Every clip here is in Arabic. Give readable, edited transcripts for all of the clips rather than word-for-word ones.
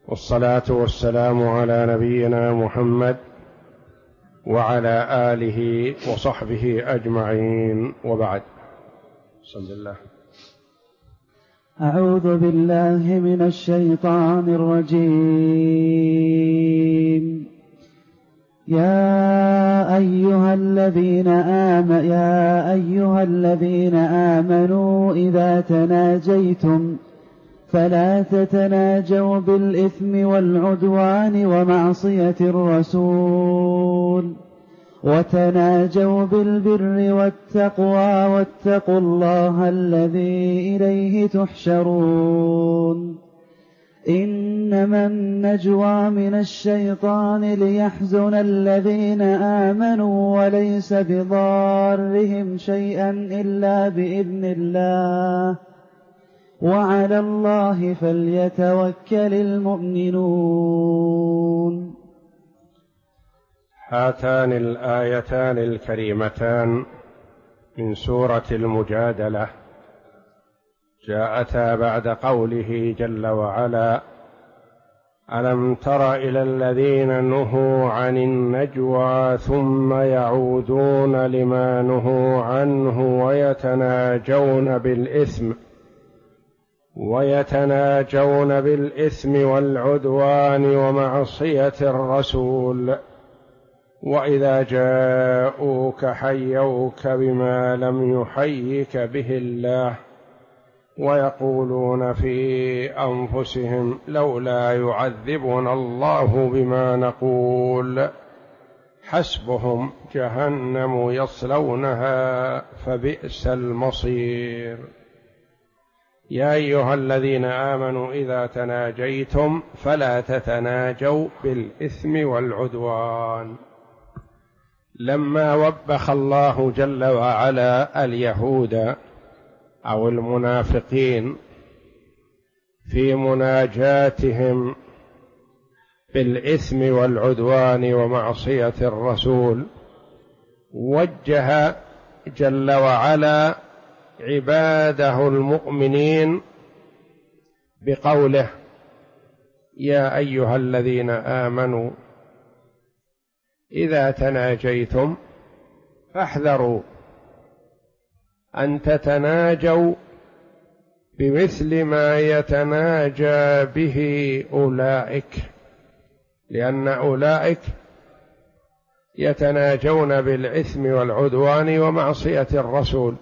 والصلاة والسلام على نبينا محمد وعلى آله وصحبه أجمعين، وبعد. بسم الله. أعوذ بالله من الشيطان الرجيم. يا أيها الذين آمنوا إذا تناجيتم فلا تتناجوا بالإثم والعدوان ومعصية الرسول، وتناجوا بالبر والتقوى، واتقوا الله الذي إليه تحشرون. إنما النجوى من الشيطان ليحزن الذين آمنوا وليس بضارهم شيئا إلا بإذن الله، وعلى الله فليتوكل المؤمنون. هاتان الآيتان الكريمتان من سورة المجادلة جاءتا بعد قوله جل وعلا: ألم تر إلى الذين نهوا عن النجوى ثم يعودون لما نهوا عنه ويتناجون بالإثم والعدوان ومعصية الرسول، وإذا جاءوك حيوك بما لم يحيك به الله، ويقولون في أنفسهم لولا يعذبنا الله بما نقول، حسبهم جهنم يصلونها فبئس المصير. يا أيها الذين آمنوا إذا تناجيتم فلا تتناجوا بالإثم والعدوان. لما وبخ الله جل وعلا اليهود أو المنافقين في مناجاتهم بالإثم والعدوان ومعصية الرسول، وجه جل وعلا عباده المؤمنين بقوله: يا أيها الذين آمنوا إذا تناجيتم فاحذروا أن تتناجوا بمثل ما يتناجى به أولئك، لأن أولئك يتناجون بالإثم والعدوان ومعصية الرسول،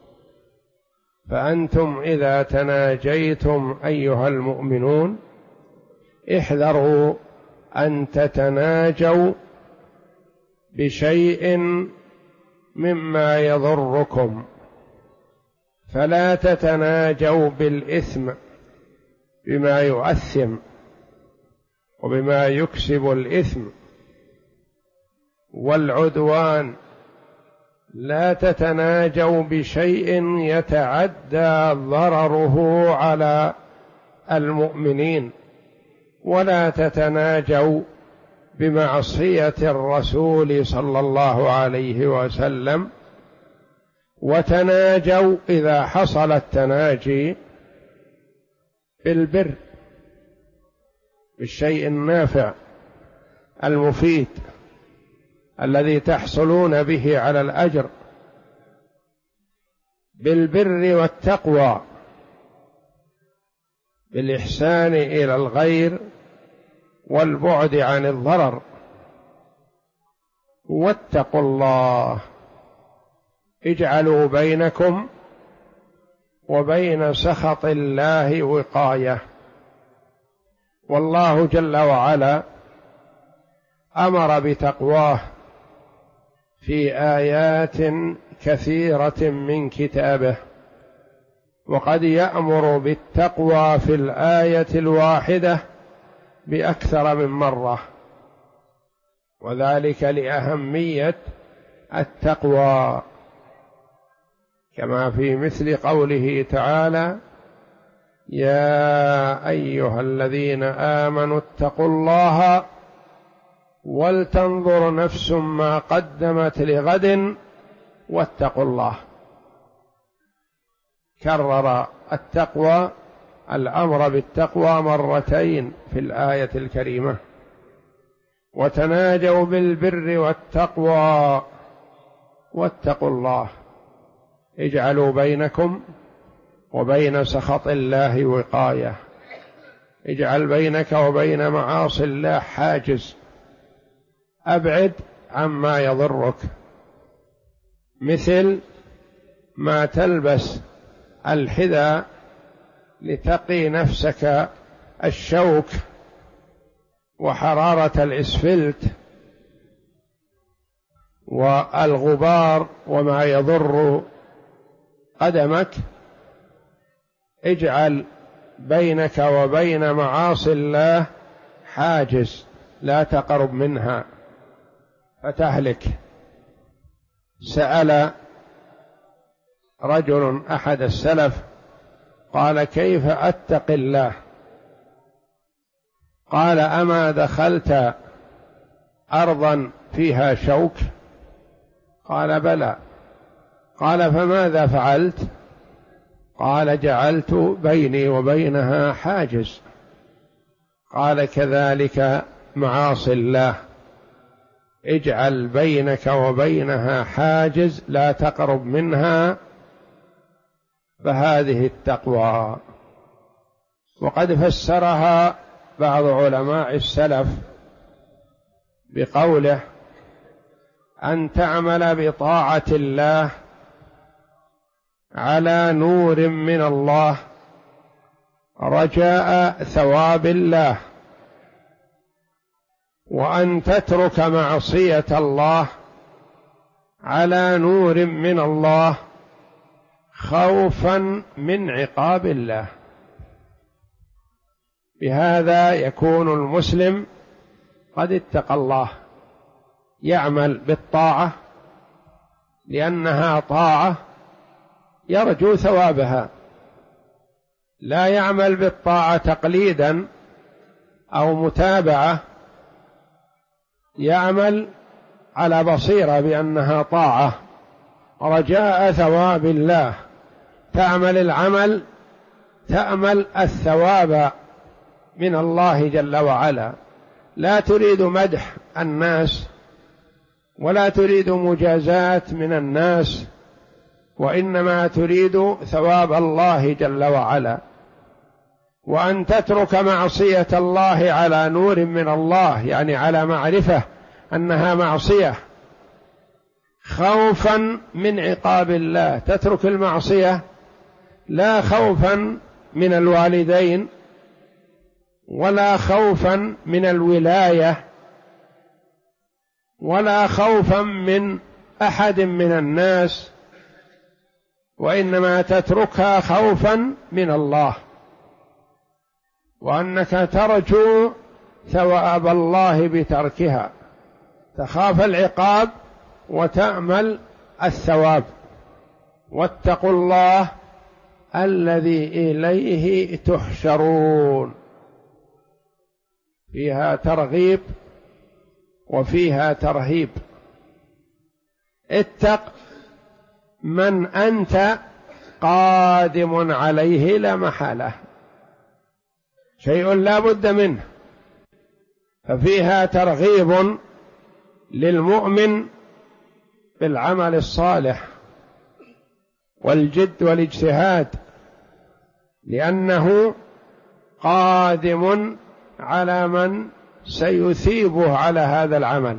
فأنتم إذا تناجيتم أيها المؤمنون احذروا أن تتناجوا بشيء مما يضركم، فلا تتناجوا بالإثم بما يؤثم وبما يكسب الإثم، والعدوان لا تتناجوا بشيء يتعدى ضرره على المؤمنين، ولا تتناجوا بمعصية الرسول صلى الله عليه وسلم، وتناجوا إذا حصل التناجي بالبر، بالشيء النافع المفيد الذي تحصلون به على الأجر، بالبر والتقوى، بالإحسان إلى الغير والبعد عن الضرر. واتقوا الله، اجعلوا بينكم وبين سخط الله وقاية. والله جل وعلا أمر بتقواه في آيات كثيرة من كتابه، وقد يأمر بالتقوى في الآية الواحدة بأكثر من مرة، وذلك لأهمية التقوى، كما في مثل قوله تعالى: يا أيها الذين آمنوا اتقوا الله ولتنظر نفس ما قدمت لغد واتقوا الله. كرر التقوى الأمر بالتقوى مرتين في الآية الكريمة: وتناجوا بالبر والتقوى واتقوا الله، اجعلوا بينكم وبين سخط الله وقاية، اجعل بينك وبين معاصي الله حاجز، أبعد عما يضرك، مثل ما تلبس الحذاء لتقي نفسك الشوك وحرارة الإسفلت والغبار وما يضر قدمك، اجعل بينك وبين معاصي الله حاجز لا تقرب منها فتهلك. سأل رجل أحد السلف قال: كيف أتقي الله؟ قال: أما دخلت أرضا فيها شوك؟ قال: بلى. قال: فماذا فعلت؟ قال: جعلت بيني وبينها حاجز. قال: كذلك معاصي الله، اجعل بينك وبينها حاجز لا تقرب منها، فهذه التقوى. وقد فسرها بعض علماء السلف بقوله: أن تعمل بطاعة الله على نور من الله رجاء ثواب الله، وأن تترك معصية الله على نور من الله خوفا من عقاب الله. بهذا يكون المسلم قد اتقى الله، يعمل بالطاعة لأنها طاعة يرجو ثوابها، لا يعمل بالطاعة تقليدا أو متابعة، يعمل على بصيرة بأنها طاعة رجاء ثواب الله، تعمل العمل تأمل الثواب من الله جل وعلا، لا تريد مدح الناس ولا تريد مجازات من الناس، وإنما تريد ثواب الله جل وعلا. وأن تترك معصية الله على نور من الله، يعني على معرفة أنها معصية خوفا من عقاب الله، تترك المعصية لا خوفا من الوالدين ولا خوفا من الولاية ولا خوفا من أحد من الناس، وإنما تتركها خوفا من الله، وأنك ترجو ثواب الله بتركها، تخاف العقاب وتأمل الثواب. واتقوا الله الذي إليه تحشرون، فيها ترغيب وفيها ترهيب. اتق من أنت قادم عليه لا محالة، شيء لا بد منه، ففيها ترغيب للمؤمن بالعمل الصالح والجد والاجتهاد، لأنه قادم على من سيثيبه على هذا العمل.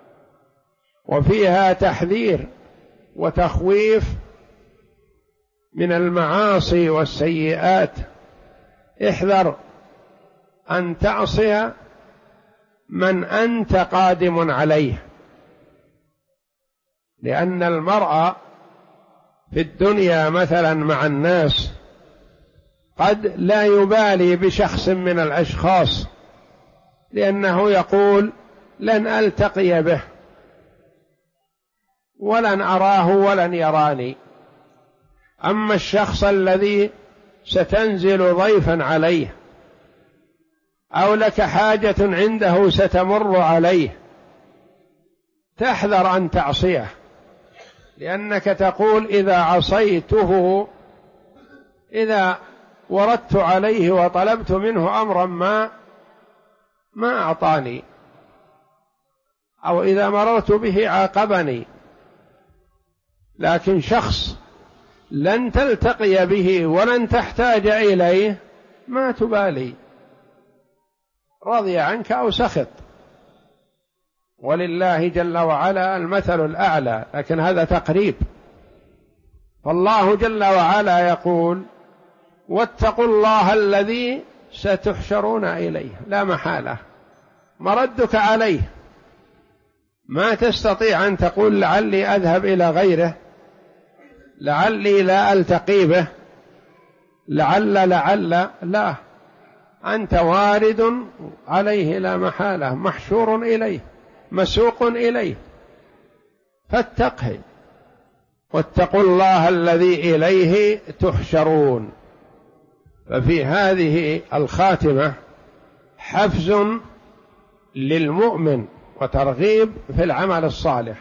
وفيها تحذير وتخويف من المعاصي والسيئات، احذر أن تعصي من أنت قادم عليه، لأن المرء في الدنيا مثلا مع الناس قد لا يبالي بشخص من الأشخاص، لأنه يقول: لن ألتقي به ولن أراه ولن يراني. أما الشخص الذي ستنزل ضيفا عليه أو لك حاجة عنده ستمر عليه، تحذر أن تعصيه، لأنك تقول: إذا عصيته، إذا وردت عليه وطلبت منه أمرا ما أعطاني، أو إذا مررت به عاقبني. لكن شخص لن تلتقي به ولن تحتاج إليه ما تبالي، رضي عنك أو سخط، ولله جل وعلا المثل الأعلى، لكن هذا تقريب. فالله جل وعلا يقول: واتقوا الله الذي ستحشرون إليه، لا محالة مردك عليه. ما تستطيع أن تقول لعلي أذهب إلى غيره، لعلي لا ألتقي به، لعل لا، أنت وارد عليه لا محالة، محشور إليه، مسوق إليه، فاتقه. واتقوا الله الذي إليه تحشرون. ففي هذه الخاتمة حفز للمؤمن وترغيب في العمل الصالح،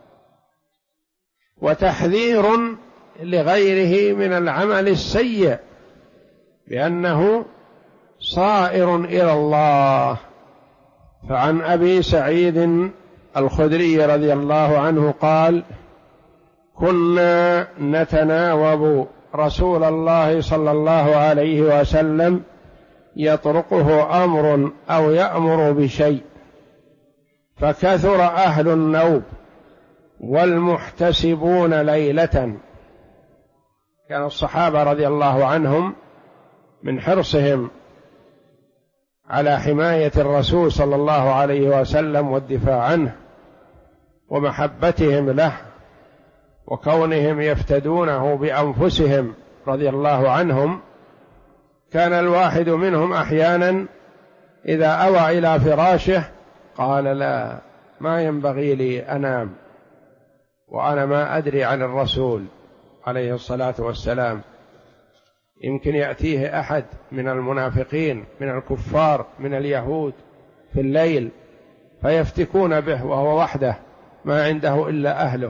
وتحذير لغيره من العمل السيء، بأنه صائر إلى الله. فعن أبي سعيد الخدري رضي الله عنه قال: كنا نتناوب رسول الله صلى الله عليه وسلم يطرقه أمر أو يأمر بشيء، فكثر أهل النوب والمحتسبون ليلة. كان الصحابة رضي الله عنهم من حرصهم على حماية الرسول صلى الله عليه وسلم والدفاع عنه ومحبتهم له وكونهم يفتدونه بأنفسهم رضي الله عنهم، كان الواحد منهم أحيانا إذا أوى إلى فراشه قال: لا، ما ينبغي لي أنام وأنا ما أدري عن الرسول عليه الصلاة والسلام، يمكن يأتيه أحد من المنافقين من الكفار من اليهود في الليل فيفتكون به وهو وحده ما عنده إلا أهله،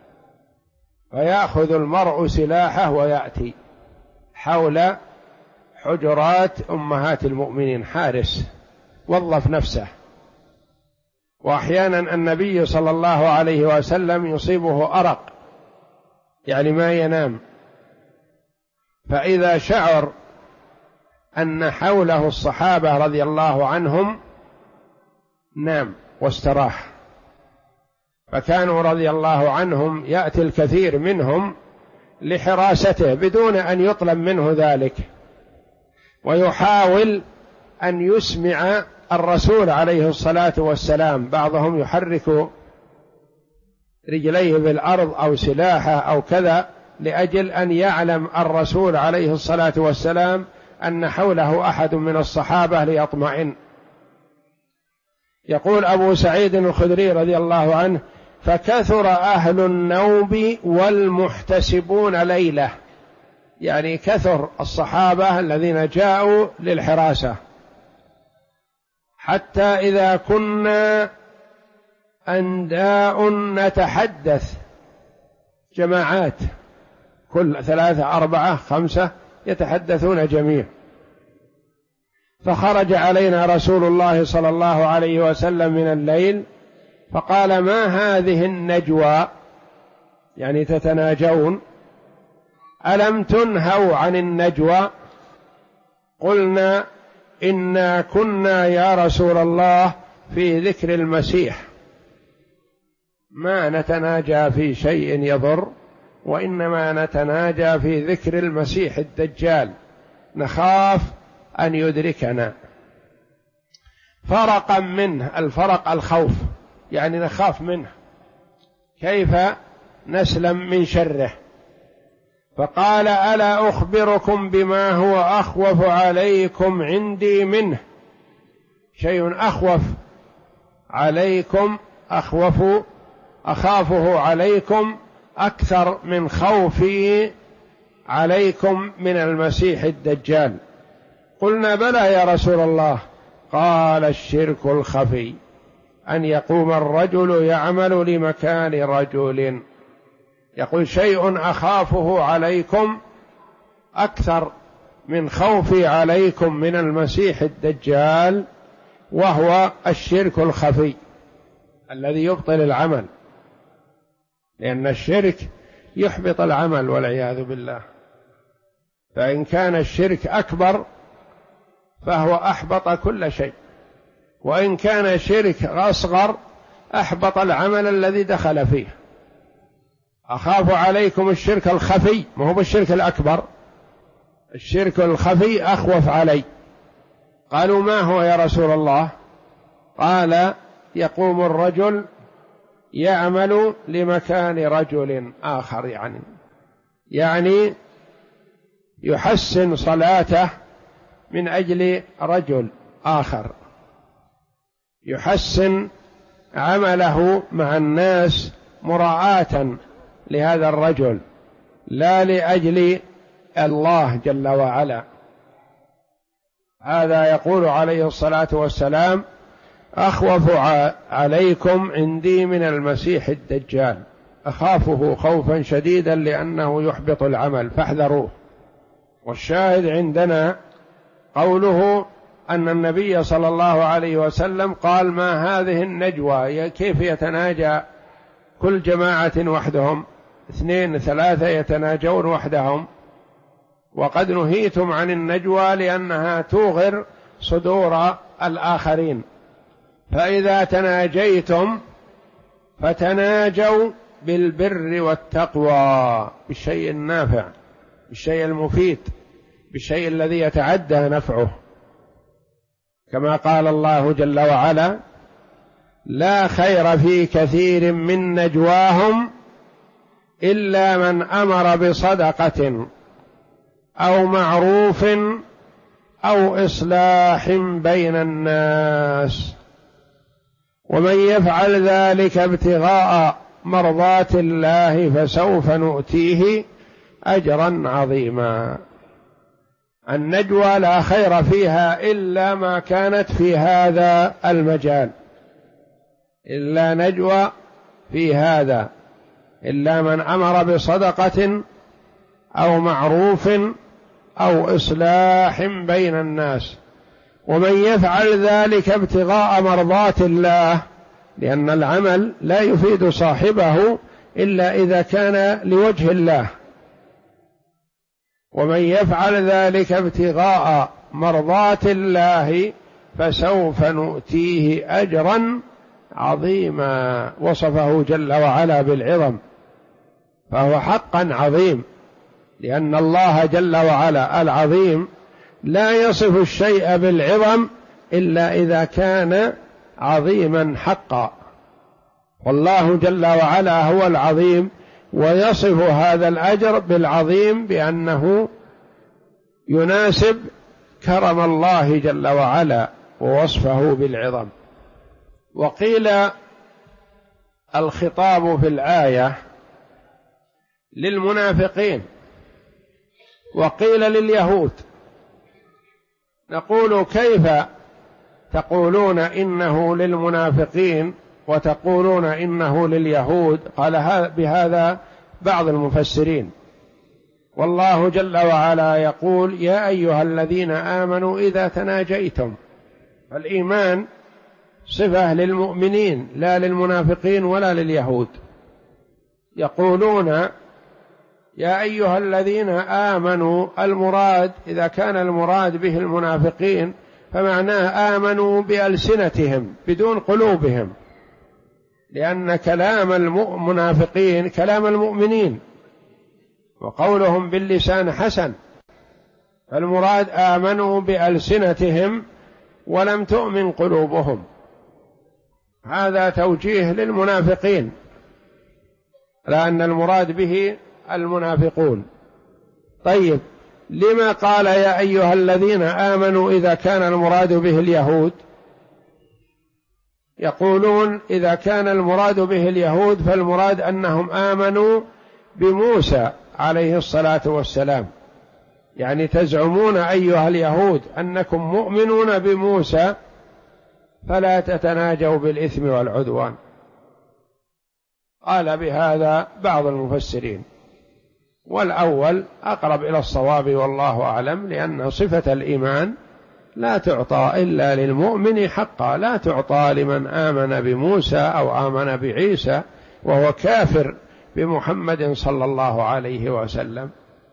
فيأخذ المرء سلاحه ويأتي حول حجرات أمهات المؤمنين حارس، وظف نفسه. وأحيانا النبي صلى الله عليه وسلم يصيبه أرق، يعني ما ينام، فإذا شعر أن حوله الصحابة رضي الله عنهم نام واستراح. فكانوا رضي الله عنهم يأتي الكثير منهم لحراسته بدون أن يطلب منه ذلك، ويحاول أن يسمع الرسول عليه الصلاة والسلام. بعضهم يحرك رجليه بالأرض أو سلاحه أو كذا لأجل أن يعلم الرسول عليه الصلاة والسلام أن حوله أحد من الصحابة ليطمئن. يقول أبو سعيد الخدري رضي الله عنه: فكثر أهل النوب والمحتسبون ليلة، يعني كثر الصحابة الذين جاءوا للحراسة، حتى إذا كنا أنداء نتحدث جماعات، كل 3 4 5 يتحدثون جميع. فخرج علينا رسول الله صلى الله عليه وسلم من الليل فقال: ما هذه النجوى؟ يعني تتناجون، ألم تنهوا عن النجوى؟ قلنا: إنا كنا يا رسول الله في ذكر المسيح، ما نتناجى في شيء يضر، وإنما نتناجى في ذكر المسيح الدجال، نخاف أن يدركنا. فرقا منه، الفرق الخوف، يعني نخاف منه، كيف نسلم من شره. فقال: ألا أخبركم بما هو أخوف عليكم عندي منه؟ شيء أخوف عليكم، أخافه عليكم أكثر من خوفي عليكم من المسيح الدجال. قلنا: بلى يا رسول الله. قال: الشرك الخفي، أن يقوم الرجل يعمل لمكان رجل. يقول: شيء أخافه عليكم أكثر من خوفي عليكم من المسيح الدجال، وهو الشرك الخفي الذي يبطل العمل، لأن الشرك يحبط العمل والعياذ بالله. فإن كان الشرك أكبر فهو أحبط كل شيء، وإن كان شرك أصغر أحبط العمل الذي دخل فيه. أخاف عليكم الشرك الخفي، ما هو بالشرك الأكبر، الشرك الخفي أخوف علي. قالوا ما هو يا رسول الله؟ قال يقوم الرجل يعمل لمكان رجل آخر، يعني يحسن صلاته من أجل رجل آخر، يحسن عمله مع الناس مراعاة لهذا الرجل، لا لأجل الله جل وعلا. هذا يقول عليه الصلاة والسلام أخوف عليكم عندي من المسيح الدجال، أخافه خوفا شديدا لأنه يحبط العمل فاحذروه. والشاهد عندنا قوله أن النبي صلى الله عليه وسلم قال ما هذه النجوى، كيف يتناجى كل جماعة وحدهم، 2 3 يتناجون وحدهم، وقد نهيتم عن النجوى لأنها توغر صدور الآخرين، فإذا تناجيتم فتناجوا بالبر والتقوى، بالشيء النافع، بالشيء المفيد، بالشيء الذي يتعدى نفعه، كما قال الله جل وعلا لا خير في كثير من نجواهم إلا من أمر بصدقة أو معروف أو إصلاح بين الناس، ومن يفعل ذلك ابتغاء مرضات الله فسوف نؤتيه أجرا عظيما. النجوى لا خير فيها إلا ما كانت في هذا المجال، إلا نجوى في هذا، إلا من أمر بصدقة أو معروف أو إصلاح بين الناس، ومن يفعل ذلك ابتغاء مرضات الله، لأن العمل لا يفيد صاحبه إلا إذا كان لوجه الله، ومن يفعل ذلك ابتغاء مرضات الله فسوف نؤتيه أجرا عظيما. وصفه جل وعلا بالعظم، فهو حقا عظيم، لأن الله جل وعلا العظيم لا يصف الشيء بالعظم إلا إذا كان عظيما حقا، والله جل وعلا هو العظيم، ويصف هذا الأجر بالعظيم بأنه يناسب كرم الله جل وعلا ووصفه بالعظم. وقيل الخطاب في الآية للمنافقين، وقيل لليهود. نقول كيف تقولون إنه للمنافقين وتقولون إنه لليهود؟ قال بهذا بعض المفسرين، والله جل وعلا يقول يا أيها الذين آمنوا إذا تناجيتم، الإيمان صفة للمؤمنين لا للمنافقين ولا لليهود. يقولون يا أيها الذين آمنوا، المراد إذا كان المراد به المنافقين فمعناه آمنوا بألسنتهم بدون قلوبهم، لأن كلام المنافقين كلام المؤمنين وقولهم باللسان حسن، فالمراد آمنوا بألسنتهم ولم تؤمن قلوبهم. هذا توجيه للمنافقين، لأن المراد به المنافقون. طيب لما قال يا أيها الذين آمنوا إذا كان المراد به اليهود؟ يقولون إذا كان المراد به اليهود فالمراد أنهم آمنوا بموسى عليه الصلاة والسلام، يعني تزعمون أيها اليهود أنكم مؤمنون بموسى فلا تتناجوا بالإثم والعدوان. قال بهذا بعض المفسرين. والأول أقرب إلى الصواب والله أعلم، لأن صفة الإيمان لا تعطى إلا للمؤمن حقا، لا تعطى لمن آمن بموسى أو آمن بعيسى وهو كافر بمحمد صلى الله عليه وسلم.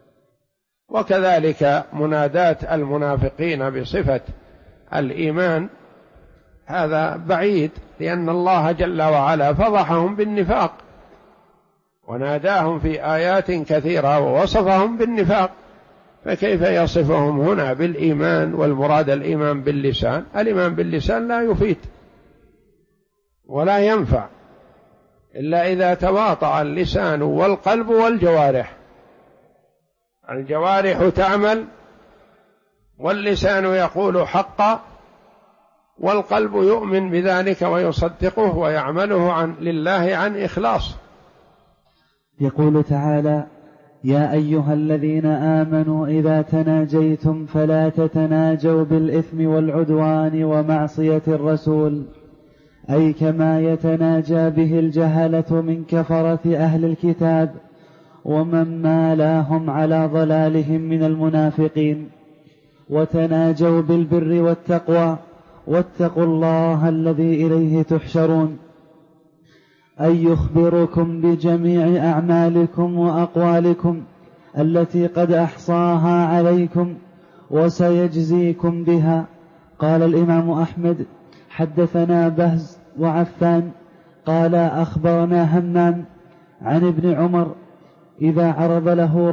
وكذلك مناداة المنافقين بصفة الإيمان هذا بعيد، لأن الله جل وعلا فضحهم بالنفاق وناداهم في آيات كثيرة ووصفهم بالنفاق، فكيف يصفهم هنا بالإيمان والمراد الإيمان باللسان؟ الإيمان باللسان لا يفيد ولا ينفع إلا إذا تواطأ اللسان والقلب والجوارح. الجوارح تعمل واللسان يقول حقا والقلب يؤمن بذلك ويصدقه ويعمله لله عن إخلاص. يقول تعالى: يا أيها الذين آمنوا إذا تناجيتم فلا تتناجوا بالإثم والعدوان ومعصية الرسول، أي كما يتناجى به الجهلة من كفرة أهل الكتاب ومن مالاهم على ضلالهم من المنافقين. وتناجوا بالبر والتقوى واتقوا الله الذي إليه تحشرون، أي يخبركم بجميع أعمالكم وأقوالكم التي قد أحصاها عليكم وسيجزيكم بها. قال الإمام أحمد: حدثنا بهز وعفان قال أخبرنا همام عن ابن عمر إذ عرض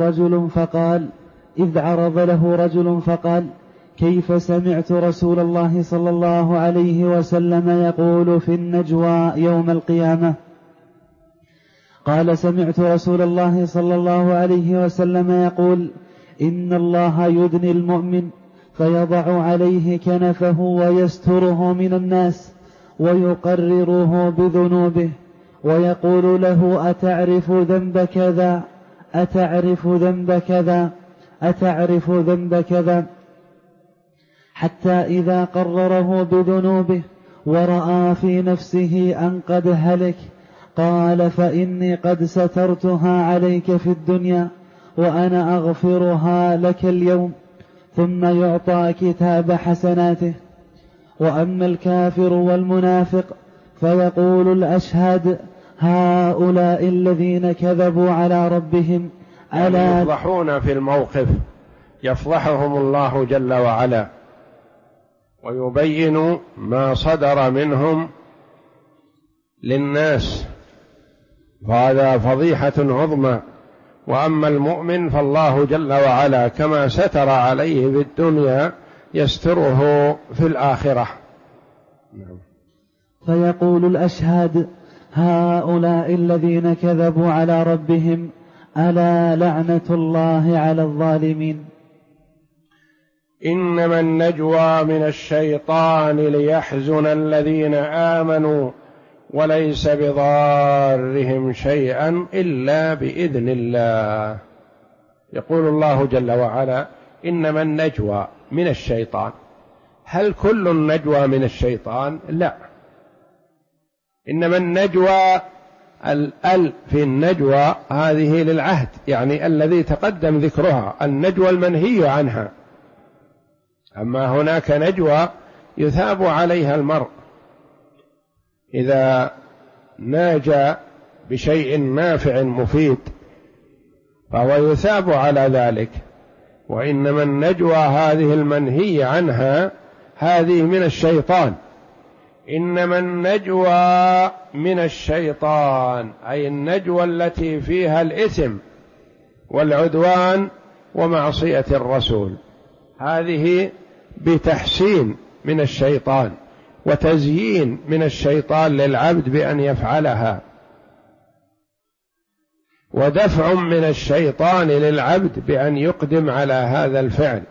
له رجل فقال: كيف سمعت رسول الله صلى الله عليه وسلم يقول في النجوى يوم القيامة؟ قال: سمعت رسول الله صلى الله عليه وسلم يقول: إن الله يدني المؤمن فيضع عليه كنفه ويستره من الناس ويقرره بذنوبه ويقول له: أتعرف ذنب كذا؟ أتعرف ذنب كذا؟ أتعرف ذنب كذا؟ حتى إذا قرره بذنوبه ورأى في نفسه أن قد هلك قال: فإني قد سترتها عليك في الدنيا وأنا أغفرها لك اليوم. ثم يعطى كتاب حسناته. وأما الكافر والمنافق فيقول الأشهاد: هؤلاء الذين كذبوا على ربهم. ألا يفضحون في الموقف، يفضحهم الله جل وعلا ويبين ما صدر منهم للناس، وهذا فضيحة عظمى. وأما المؤمن فالله جل وعلا كما ستر عليه في الدنيا يستره في الآخرة. فيقول الأشهاد: هؤلاء الذين كذبوا على ربهم، ألا لعنة الله على الظالمين. إنما النجوى من الشيطان ليحزن الذين آمنوا وليس بضارهم شيئا إلا بإذن الله. يقول الله جل وعلا: إنما النجوى من الشيطان. هل كل النجوى من الشيطان؟ لا، إنما النجوى في النجوى هذه للعهد، يعني الذي تقدم ذكرها، النجوى المنهي عنها. أما هناك نجوى يثاب عليها المرء إذا ناجى بشيء نافع مفيد فهو يثاب على ذلك. وإنما النجوى هذه المنهي عنها هذه من الشيطان. إنما النجوى من الشيطان، أي النجوى التي فيها الإثم والعدوان ومعصية الرسول، هذه بتحسين من الشيطان وتزيين من الشيطان للعبد بأن يفعلها، ودفع من الشيطان للعبد بأن يقدم على هذا الفعل.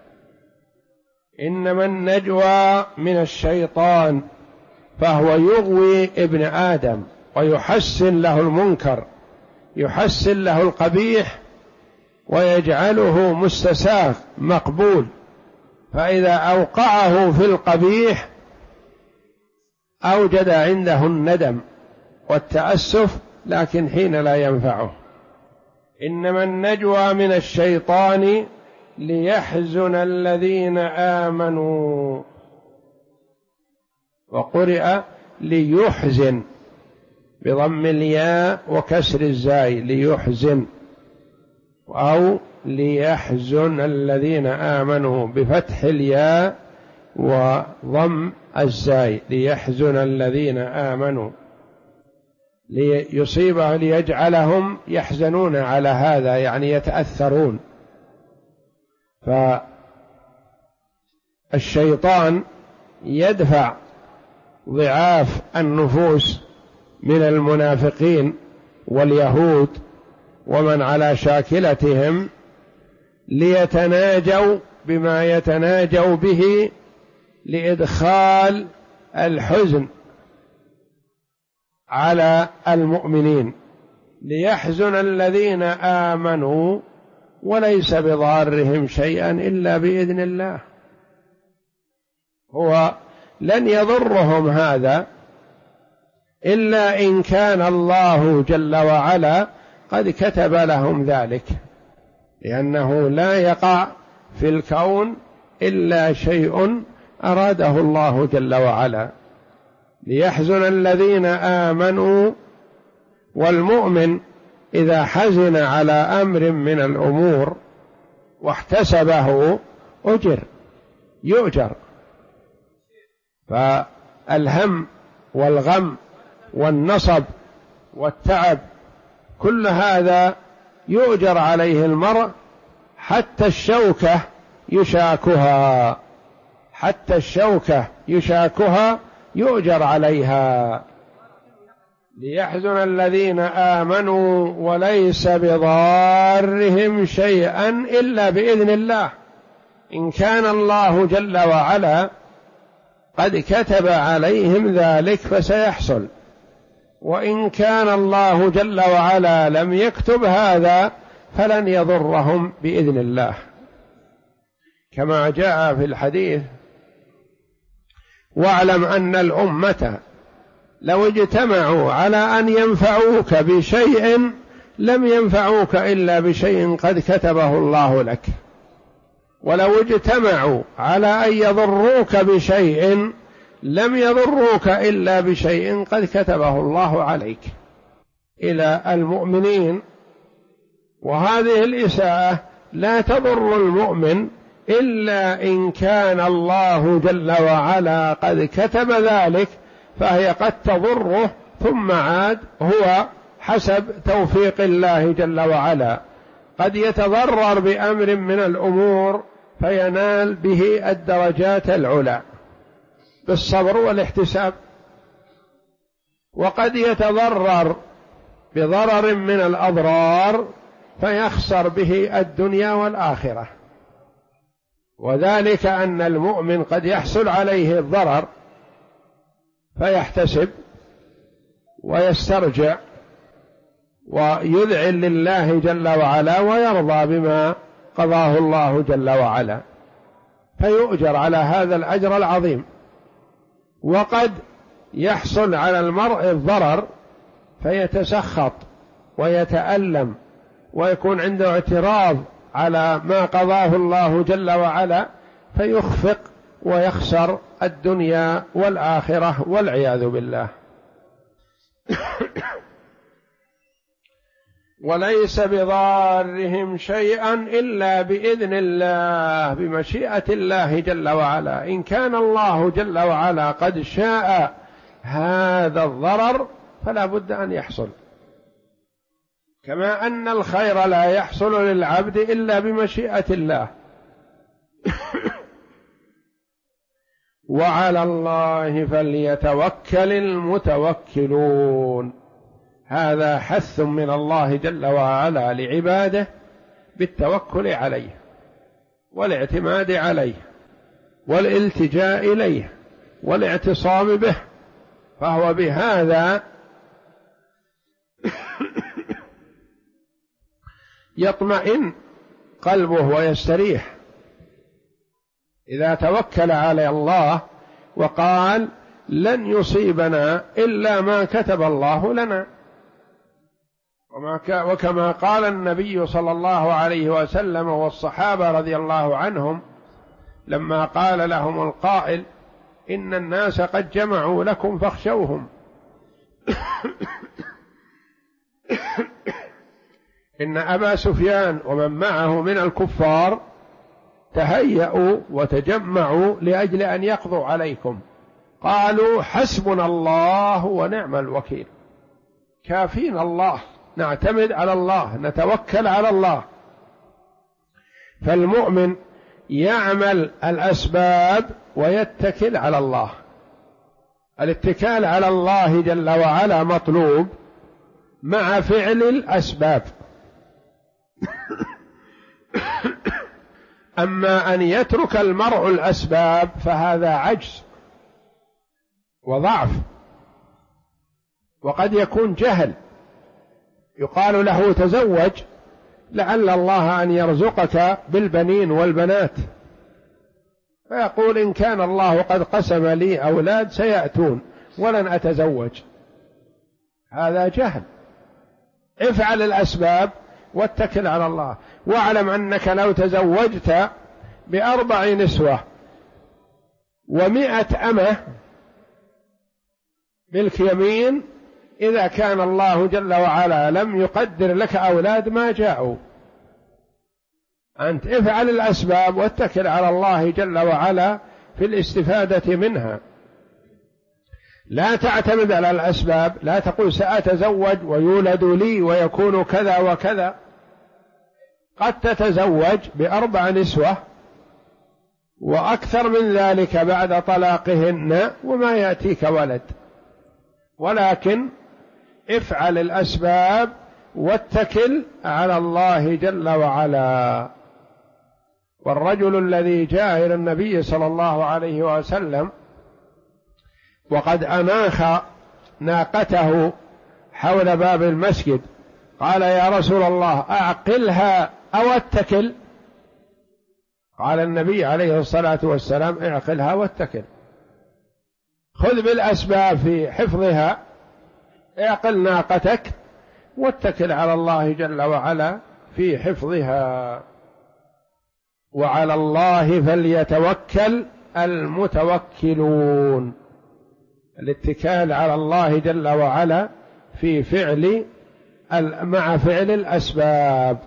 إنما النجوى من الشيطان، فهو يغوي ابن آدم ويحسن له المنكر، يحسن له القبيح ويجعله مستساغ مقبول، فإذا أوقعه في القبيح أوجد عنده الندم والتأسف، لكن حين لا ينفعه. إنما النجوى من الشيطان ليحزن الذين آمنوا، وقرئ ليحزن بضم الياء وكسر الزاي ليحزن، أو ليحزن الذين آمنوا بفتح الياء وضم الزاي ليحزن الذين آمنوا، ليصيبه ليجعلهم يحزنون على هذا، يعني يتأثرون. فالشيطان يدفع ضعاف النفوس من المنافقين واليهود ومن على شاكلتهم ليتناجوا بما يتناجوا به لإدخال الحزن على المؤمنين، ليحزن الذين آمنوا وليس بضارهم شيئا إلا بإذن الله. هو لن يضرهم هذا إلا إن كان الله جل وعلا قد كتب لهم ذلك، لأنه لا يقع في الكون إلا شيء أراده الله جل وعلا. ليحزن الذين آمنوا، والمؤمن إذا حزن على أمر من الأمور واحتسبه يؤجر. فالهم والغم والنصب والتعب كل هذا يؤجر عليه المرء، حتى الشوكة يشاكها يؤجر عليها. ليحزن الذين آمنوا وليس بضارهم شيئا إلا بإذن الله. إن كان الله جل وعلا قد كتب عليهم ذلك فسيحصل، وإن كان الله جل وعلا لم يكتب هذا فلن يضرهم بإذن الله، كما جاء في الحديث: واعلم أن الأمة لو اجتمعوا على أن ينفعوك بشيء لم ينفعوك إلا بشيء قد كتبه الله لك، ولو اجتمعوا على أن يضروك بشيء لم يضروك إلا بشيء قد كتبه الله عليك. إلى المؤمنين. وهذه الإساءة لا تضر المؤمن إلا إن كان الله جل وعلا قد كتب ذلك، فهي قد تضره ثم عاد هو حسب توفيق الله جل وعلا. قد يتضرر بأمر من الأمور فينال به الدرجات العلى بالصبر والاحتساب، وقد يتضرر بضرر من الأضرار فيخسر به الدنيا والآخرة. وذلك أن المؤمن قد يحصل عليه الضرر فيحتسب ويسترجع ويذعن لله جل وعلا ويرضى بما قضاه الله جل وعلا، فيؤجر على هذا الأجر العظيم. وقد يحصل على المرء الضرر فيتسخط ويتألم ويكون عنده اعتراض على ما قضاه الله جل وعلا، فيخفق ويخسر الدنيا والآخرة والعياذ بالله. وليس بضارهم شيئا إلا بإذن الله، بمشيئة الله جل وعلا. إن كان الله جل وعلا قد شاء هذا الضرر فلا بد أن يحصل، كما أن الخير لا يحصل للعبد إلا بمشيئة الله. وعلى الله فليتوكل المتوكلون. هذا حث من الله جل وعلا لعباده بالتوكل عليه والاعتماد عليه والالتجاء إليه والاعتصام به، فهو بهذا يطمئن قلبه ويستريح إذا توكل على الله وقال: لن يصيبنا إلا ما كتب الله لنا. وكما قال النبي صلى الله عليه وسلم والصحابة رضي الله عنهم لما قال لهم القائل: إن الناس قد جمعوا لكم فاخشوهم إن أبا سفيان ومن معه من الكفار تهيأوا وتجمعوا لأجل أن يقضوا عليكم، قالوا: حسبنا الله ونعم الوكيل، كافينا الله، نعتمد على الله، نتوكل على الله. فالمؤمن يعمل الأسباب ويتكل على الله. الاتكال على الله جل وعلا مطلوب مع فعل الأسباب. أما أن يترك المرء الأسباب فهذا عجز وضعف، وقد يكون جهل. يقال له: تزوج لعل الله أن يرزقك بالبنين والبنات، فيقول: إن كان الله قد قسم لي أولاد سيأتون ولن أتزوج. هذا جهل. افعل الأسباب واتكل على الله، واعلم أنك لو تزوجت ب4 نسوة و100 أمة ملك يمين، إذا كان الله جل وعلا لم يقدر لك أولاد ما جاءوا. أنت افعل الأسباب واتكل على الله جل وعلا في الاستفادة منها. لا تعتمد على الأسباب، لا تقول سأتزوج ويولد لي ويكون كذا وكذا. قد تتزوج ب4 نسوة وأكثر من ذلك بعد طلاقهن وما يأتيك ولد، ولكن افعل الأسباب واتكل على الله جل وعلا. والرجل الذي جاء إلى النبي صلى الله عليه وسلم وقد أناخ ناقته حول باب المسجد قال: يا رسول الله، أعقلها أو اتكل؟ قال النبي عليه الصلاة والسلام: اعقلها واتكل، خذ بالأسباب في حفظها، اعقل ناقتك واتكل على الله جل وعلا في حفظها. وعلى الله فليتوكل المتوكلون. الاتكال على الله جل وعلا في مع فعل الأسباب،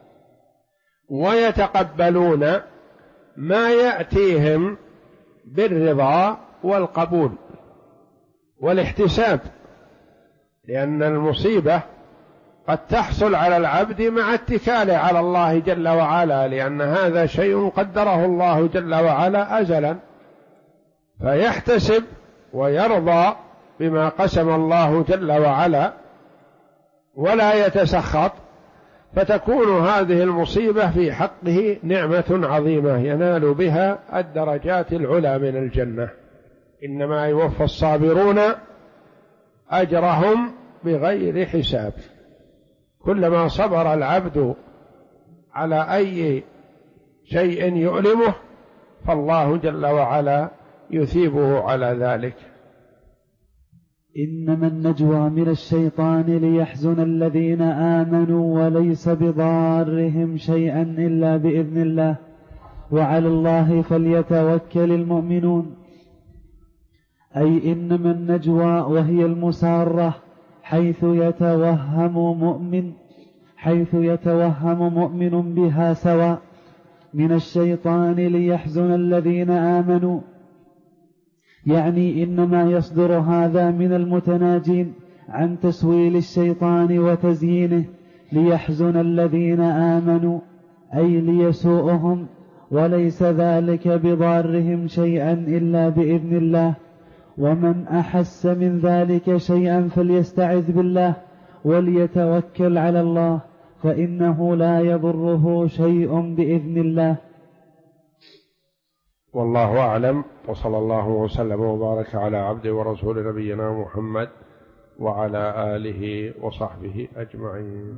ويتقبلون ما يأتيهم بالرضا والقبول والاحتساب، لأن المصيبة قد تحصل على العبد مع اتكاله على الله جل وعلا، لأن هذا شيء قدره الله جل وعلا أزلا، فيحتسب ويرضى بما قسم الله جل وعلا ولا يتسخط، فتكون هذه المصيبة في حقه نعمة عظيمة ينال بها الدرجات العلى من الجنة. إنما يوفى الصابرون أجرهم بغير حساب. كلما صبر العبد على أي شيء يؤلمه فالله جل وعلا يثيبه على ذلك. إنما النجوى من الشيطان ليحزن الذين آمنوا وليس بضارهم شيئا إلا بإذن الله، وعلى الله فليتوكل المؤمنون. أي إنما النجوى وهي المسارة حيث يتوهم مؤمن بها سواء من الشيطان ليحزن الذين آمنوا، يعني إنما يصدر هذا من المتناجين عن تسويل الشيطان وتزيينه ليحزن الذين آمنوا، أي ليسوءهم، وليس ذلك بضارهم شيئا إلا بإذن الله. ومن أحس من ذلك شيئا فليستعذ بالله وليتوكل على الله، فإنه لا يضره شيء بإذن الله. والله أعلم، وصلى الله وسلم وبارك على عبده ورسول نبينا محمد وعلى آله وصحبه أجمعين.